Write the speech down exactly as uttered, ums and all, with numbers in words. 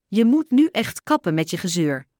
Je moet nu echt kappen met je gezeur.